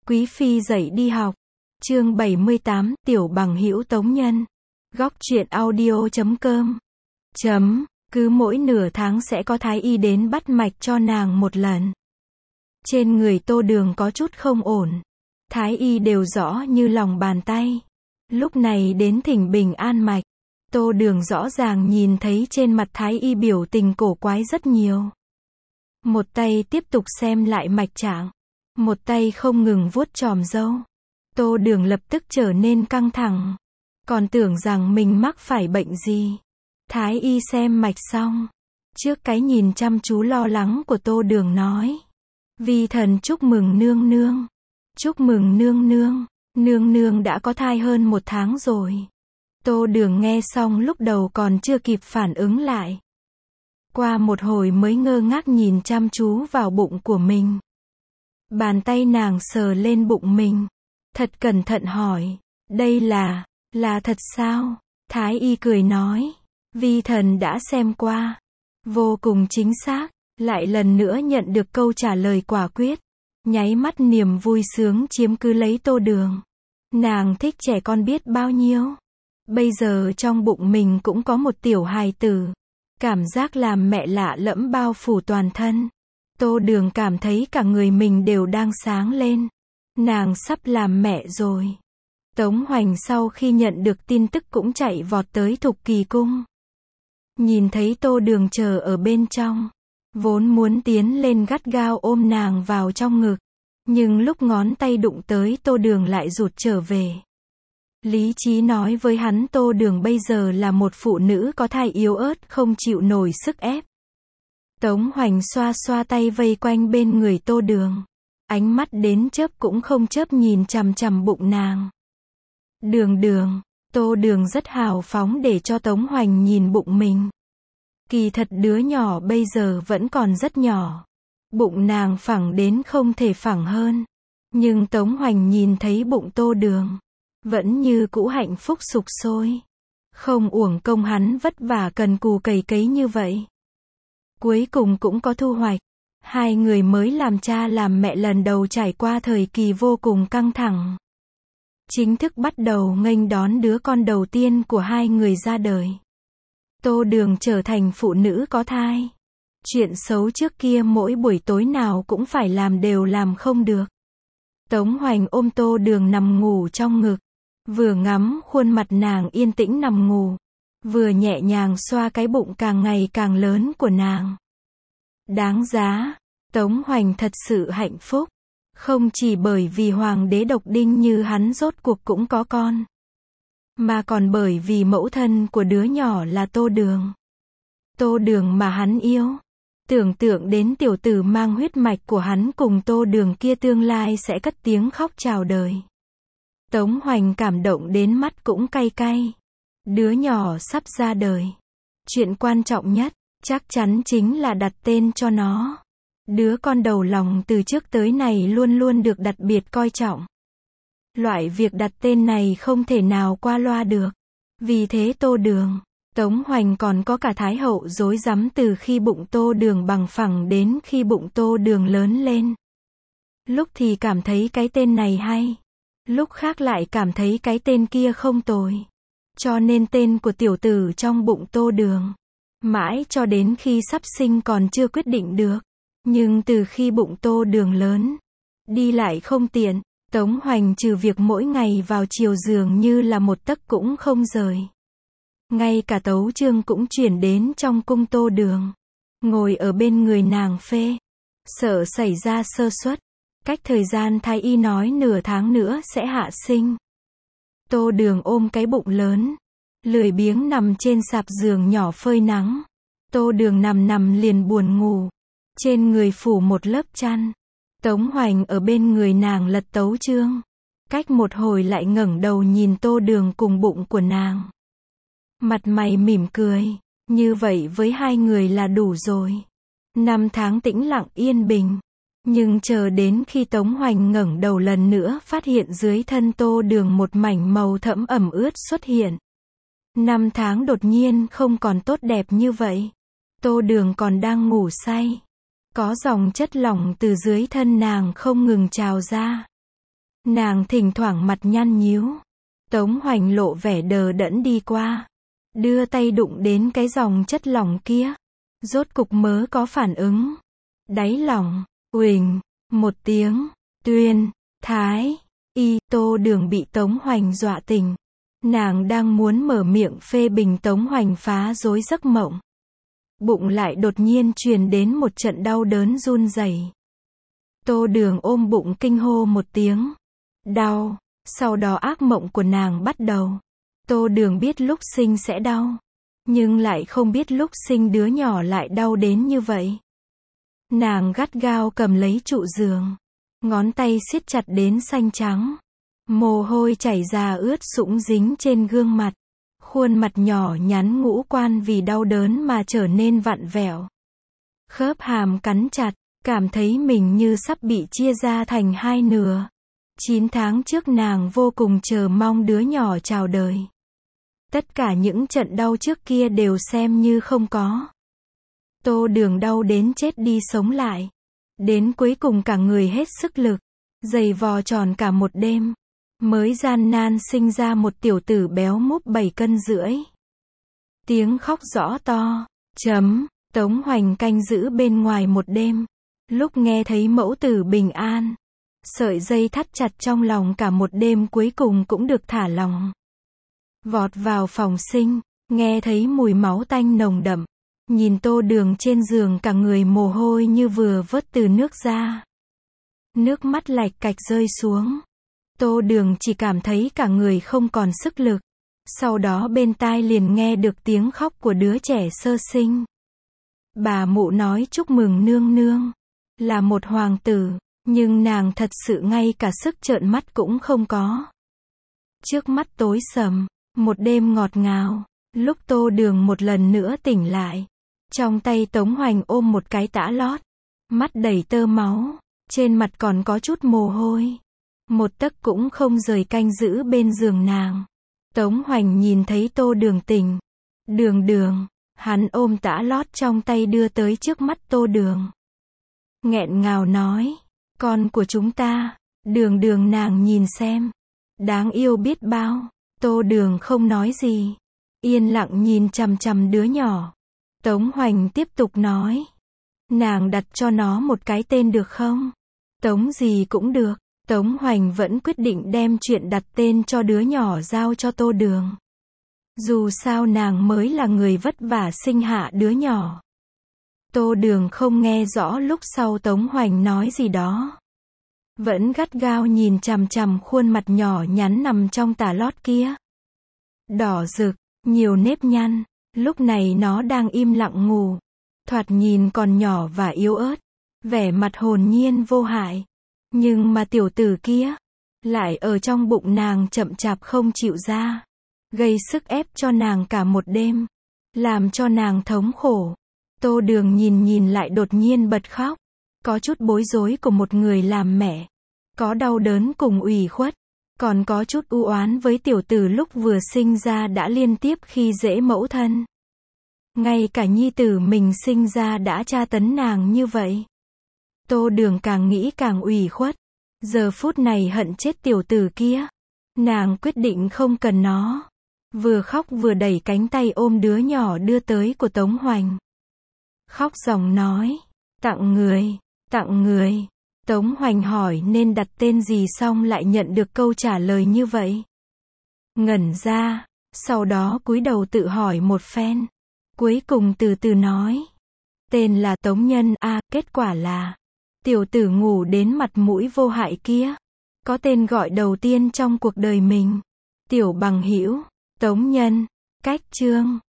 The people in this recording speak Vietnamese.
Quý phi dậy đi học. Chương 78, tiểu bằng hữu Tống Nhân. Góc truyện audio.com. Cứ mỗi nửa tháng sẽ có thái y đến bắt mạch cho nàng một lần. Trên người Tô Đường có chút không ổn. Thái y đều rõ như lòng bàn tay. Lúc này đến thỉnh bình an mạch. Tô Đường rõ ràng nhìn thấy trên mặt thái y biểu tình cổ quái rất nhiều. Một tay tiếp tục xem lại mạch trạng. Một tay không ngừng vuốt chòm râu. Tô Đường lập tức trở nên căng thẳng. Còn tưởng rằng mình mắc phải bệnh gì. Thái y xem mạch xong. Trước cái nhìn chăm chú lo lắng của Tô Đường nói. Vi thần chúc mừng nương nương. Chúc mừng nương nương. Nương nương đã có thai hơn 1 tháng rồi. Tô Đường nghe xong lúc đầu còn chưa kịp phản ứng lại. Qua một hồi mới ngơ ngác nhìn chăm chú vào bụng của mình. Bàn tay nàng sờ lên bụng mình. Thật cẩn thận hỏi. Đây là thật sao? Thái y cười nói. Vi thần đã xem qua. Vô cùng chính xác. Lại lần nữa nhận được câu trả lời quả quyết. Nháy mắt niềm vui sướng chiếm cứ lấy Tô Đường. Nàng thích trẻ con biết bao nhiêu. Bây giờ trong bụng mình cũng có một tiểu hài tử. Cảm giác làm mẹ lạ lẫm bao phủ toàn thân. Tô Đường cảm thấy cả người mình đều đang sáng lên. Nàng sắp làm mẹ rồi. Tống Hoành sau khi nhận được tin tức cũng chạy vọt tới Thục Kỳ cung. Nhìn thấy Tô Đường chờ ở bên trong. Vốn muốn tiến lên gắt gao ôm nàng vào trong ngực. Nhưng lúc ngón tay đụng tới Tô Đường lại rụt trở về. Lý trí nói với hắn Tô Đường bây giờ là một phụ nữ có thai yếu ớt không chịu nổi sức ép. Tống Hoành xoa xoa tay vây quanh bên người Tô Đường. Ánh mắt đến chớp cũng không chớp nhìn chằm chằm bụng nàng. Đường, Tô Đường rất hào phóng để cho Tống Hoành nhìn bụng mình. Kỳ thật đứa nhỏ bây giờ vẫn còn rất nhỏ. Bụng nàng phẳng đến không thể phẳng hơn. Nhưng Tống Hoành nhìn thấy bụng Tô Đường. Vẫn như cũ hạnh phúc sục sôi. Không uổng công hắn vất vả cần cù cày cấy như vậy. Cuối cùng cũng có thu hoạch. Hai người mới làm cha làm mẹ lần đầu trải qua thời kỳ vô cùng căng thẳng. Chính thức bắt đầu nghênh đón đứa con đầu tiên của hai người ra đời. Tô Đường trở thành phụ nữ có thai. Chuyện xấu trước kia mỗi buổi tối nào cũng phải làm đều làm không được. Tống Hoành ôm Tô Đường nằm ngủ trong ngực. Vừa ngắm khuôn mặt nàng yên tĩnh nằm ngủ. Vừa nhẹ nhàng xoa cái bụng càng ngày càng lớn của nàng. Đáng giá. Tống Hoành thật sự hạnh phúc. Không chỉ bởi vì hoàng đế độc đinh như hắn rốt cuộc cũng có con. Mà còn bởi vì mẫu thân của đứa nhỏ là Tô Đường. Tô Đường mà hắn yêu. Tưởng tượng đến tiểu tử mang huyết mạch của hắn cùng Tô Đường kia tương lai sẽ cất tiếng khóc chào đời. Tống Hoành cảm động đến mắt cũng cay cay. Đứa nhỏ sắp ra đời. Chuyện quan trọng nhất, chắc chắn chính là đặt tên cho nó. Đứa con đầu lòng từ trước tới nay luôn luôn được đặc biệt coi trọng. Loại việc đặt tên này không thể nào qua loa được. Vì thế Tô Đường, Tống Hoành còn có cả Thái hậu rối rắm từ khi bụng Tô Đường bằng phẳng đến khi bụng Tô Đường lớn lên. Lúc thì cảm thấy cái tên này hay. Lúc khác lại cảm thấy cái tên kia không tồi. Cho nên tên của tiểu tử trong bụng Tô Đường. Mãi cho đến khi sắp sinh còn chưa quyết định được. Nhưng từ khi bụng Tô Đường lớn, đi lại không tiện, Tống Hoành trừ việc mỗi ngày vào chiều dường như là một tấc cũng không rời. Ngay cả tấu chương cũng chuyển đến trong cung Tô Đường. Ngồi ở bên người nàng phê. Sợ xảy ra sơ suất. Cách thời gian thái y nói nửa tháng nữa sẽ hạ sinh. Tô Đường ôm cái bụng lớn. Lười biếng nằm trên sạp giường nhỏ phơi nắng. Tô Đường nằm liền buồn ngủ. Trên người phủ một lớp chăn. Tống Hoành ở bên người nàng lật tấu chương. Cách một hồi lại ngẩng đầu nhìn Tô Đường cùng bụng của nàng. Mặt mày mỉm cười. Như vậy với hai người là đủ rồi. 5 tháng tĩnh lặng yên bình. Nhưng chờ đến khi Tống Hoành ngẩng đầu lần nữa phát hiện dưới thân Tô Đường một mảnh màu thẫm ẩm ướt xuất hiện. 5 tháng đột nhiên không còn tốt đẹp như vậy. Tô Đường còn đang ngủ say. Có dòng chất lỏng từ dưới thân nàng không ngừng trào ra. Nàng thỉnh thoảng mặt nhăn nhíu. Tống Hoành lộ vẻ đờ đẫn đi qua. Đưa tay đụng đến cái dòng chất lỏng kia. Rốt cục mớ có phản ứng. Đáy lỏng, uỳnh, một tiếng, Tuyên, Thái, Y, Tô Đường bị Tống Hoành dọa tỉnh. Nàng đang muốn mở miệng phê bình Tống Hoành phá rối giấc mộng. Bụng lại đột nhiên truyền đến một trận đau đớn run rẩy. Tô Đường ôm bụng kinh hô một tiếng. Đau. Sau đó ác mộng của nàng bắt đầu. Tô Đường biết lúc sinh sẽ đau. Nhưng lại không biết lúc sinh đứa nhỏ lại đau đến như vậy. Nàng gắt gao cầm lấy trụ giường. Ngón tay siết chặt đến xanh trắng. Mồ hôi chảy ra ướt sũng dính trên gương mặt. Khuôn mặt nhỏ nhắn ngũ quan vì đau đớn mà trở nên vặn vẹo. Khớp hàm cắn chặt, cảm thấy mình như sắp bị chia ra thành hai nửa. 9 tháng trước nàng vô cùng chờ mong đứa nhỏ chào đời. Tất cả những trận đau trước kia đều xem như không có. Tô Đường đau đến chết đi sống lại. Đến cuối cùng cả người hết sức lực. Giày vò tròn cả một đêm. Mới gian nan sinh ra một tiểu tử béo múp 7 cân rưỡi. Tiếng khóc rõ to. Tống Hoành canh giữ bên ngoài một đêm. Lúc nghe thấy mẫu tử bình an. Sợi dây thắt chặt trong lòng cả một đêm cuối cùng cũng được thả lỏng. Vọt vào phòng sinh. Nghe thấy mùi máu tanh nồng đậm. Nhìn Tô Đường trên giường cả người mồ hôi như vừa vớt từ nước ra. Nước mắt lạch cạch rơi xuống. Tô Đường chỉ cảm thấy cả người không còn sức lực. Sau đó bên tai liền nghe được tiếng khóc của đứa trẻ sơ sinh. Bà mụ nói chúc mừng nương nương. Là một hoàng tử. Nhưng nàng thật sự ngay cả sức trợn mắt cũng không có. Trước mắt tối sầm. Một đêm ngọt ngào. Lúc Tô Đường một lần nữa tỉnh lại. Trong tay Tống Hoành ôm một cái tã lót. Mắt đầy tơ máu. Trên mặt còn có chút mồ hôi. Một tấc cũng không rời canh giữ bên giường nàng. Tống Hoành nhìn thấy Tô Đường tỉnh. Đường, hắn ôm tã lót trong tay đưa tới trước mắt Tô Đường. Nghẹn ngào nói, con của chúng ta. Đường nàng nhìn xem. Đáng yêu biết bao. Tô Đường không nói gì. Yên lặng nhìn chằm chằm đứa nhỏ. Tống Hoành tiếp tục nói. Nàng đặt cho nó một cái tên được không? Tống gì cũng được. Tống Hoành vẫn quyết định đem chuyện đặt tên cho đứa nhỏ giao cho Tô Đường. Dù sao nàng mới là người vất vả sinh hạ đứa nhỏ. Tô Đường không nghe rõ lúc sau Tống Hoành nói gì đó. Vẫn gắt gao nhìn chằm chằm khuôn mặt nhỏ nhắn nằm trong tà lót kia. Đỏ rực, nhiều nếp nhăn. Lúc này nó đang im lặng ngủ. Thoạt nhìn còn nhỏ và yếu ớt. Vẻ mặt hồn nhiên vô hại. Nhưng mà tiểu tử kia lại ở trong bụng nàng chậm chạp không chịu ra. Gây sức ép cho nàng cả một đêm. Làm cho nàng thống khổ. Tô Đường nhìn lại đột nhiên bật khóc. Có chút bối rối của một người làm mẹ. Có đau đớn cùng ủy khuất. Còn có chút u oán với tiểu tử lúc vừa sinh ra đã liên tiếp khi dễ mẫu thân. Ngay cả nhi tử mình sinh ra đã tra tấn nàng như vậy. Tô Đường càng nghĩ càng ủy khuất. Giờ phút này hận chết tiểu tử kia. Nàng quyết định không cần nó. Vừa khóc vừa đẩy cánh tay ôm đứa nhỏ đưa tới của Tống Hoành. Khóc ròng nói. Tặng người. Tống Hoành hỏi nên đặt tên gì xong lại nhận được câu trả lời như vậy. Ngẩn ra. Sau đó cúi đầu tự hỏi một phen. Cuối cùng từ từ nói. Tên là Tống Nhân a. Kết quả là. Tiểu tử ngủ đến mặt mũi vô hại kia. Có tên gọi đầu tiên trong cuộc đời mình. Tiểu Bằng Hữu. Tống Nhân. Cách chương.